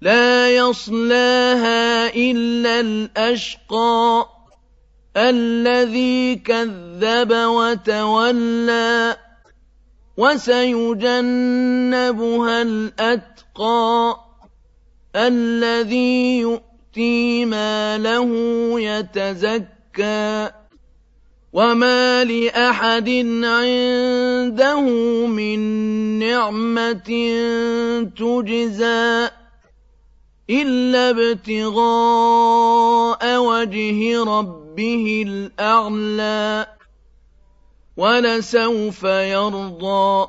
لا يصلاها إلا الأشقى الذي كذب وتولى وسيجنبها الأتقى الذي يؤتي ماله يتزكى وما لأحد عنده من نعمة تجزى إلا ابتغاء وجه ربه الأعلى ولسوف يرضى.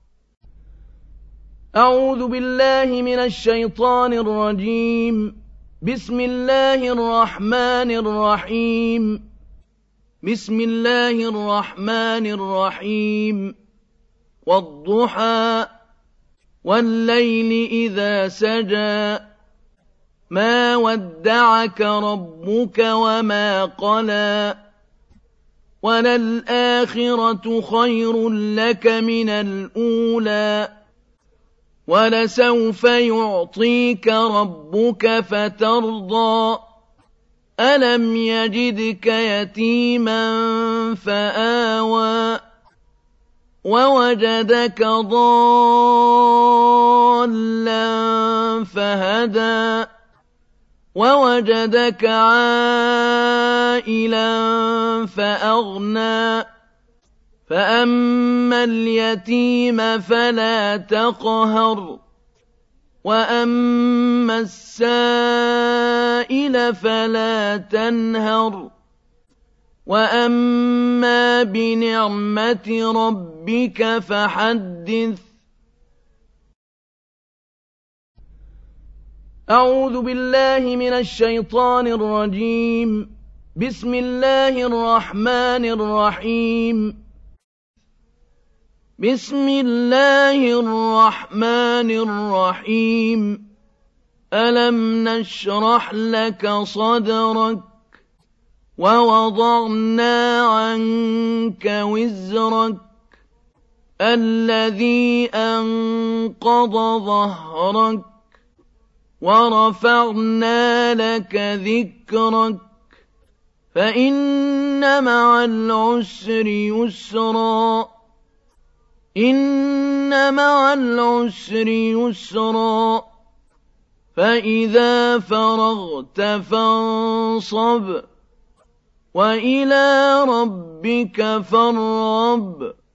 أعوذ بالله من الشيطان الرجيم. بسم الله الرحمن الرحيم. بسم الله الرحمن الرحيم. والضحى والليل إذا سجى ما ودعك ربك وما قلى وللآخرة خير لك من الأولى ولسوف يعطيك ربك فترضى ألم يجدك يتيما فآوى ووجدك ضالا فهدى ووجدك عائلا فأغنى فأما اليتيم فلا تقهر وأما السائل فلا تنهر وأما بنعمة ربك فحدث. أعوذ بالله من الشيطان الرجيم. بسم الله الرحمن الرحيم. بسم الله الرحمن الرحيم. ألم نشرح لك صدرك ووضعنا عنك وزرك الذي أنقض ظهرك ورفعنا لك ذكرك فإن مع العسر يسرا إن مع العسر يسرا فإذا فرغت فانصب وإلى ربك فارغب.